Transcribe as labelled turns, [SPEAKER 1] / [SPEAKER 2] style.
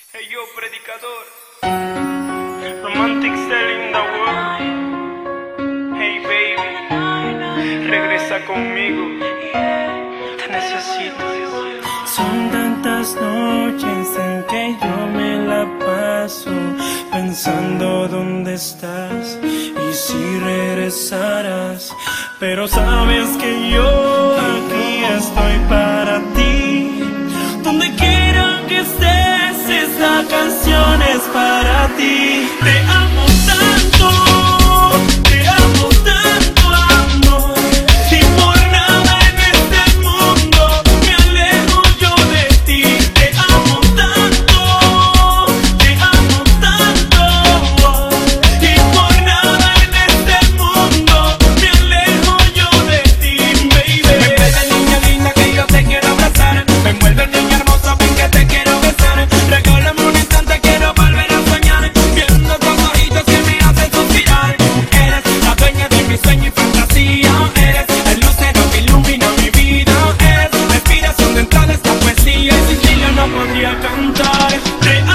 [SPEAKER 1] Hey yo, predicador, romantic selling the world. Hey baby, regresa conmigo, te necesito.
[SPEAKER 2] Son tantas noches en que yo me la paso pensando dónde estás y si regresarás. Pero sabes que yo aquí estoy para ti. Donde quiera que estés, esta canción es para ti. Te amo tanto, te amo tanto, amor. Y por nada en este mundo me alejo yo de ti. Te amo tanto, te amo tanto. Y por nada en este mundo me alejo yo de ti, baby.
[SPEAKER 3] Me envuelve, niña linda, que yo te quiero abrazar. Me envuelve, niña hermosa, ven que te quiero besar. Regálame un instante, quiero volver a soñar, viendo tus ojitos que me hacen suspirar. Eres la dueña de mi sueño y fantasía. Eres el lucero que ilumina mi vida. Eres la inspiración dentro de esta poesía, y sin ti yo no podría cantar.
[SPEAKER 2] Te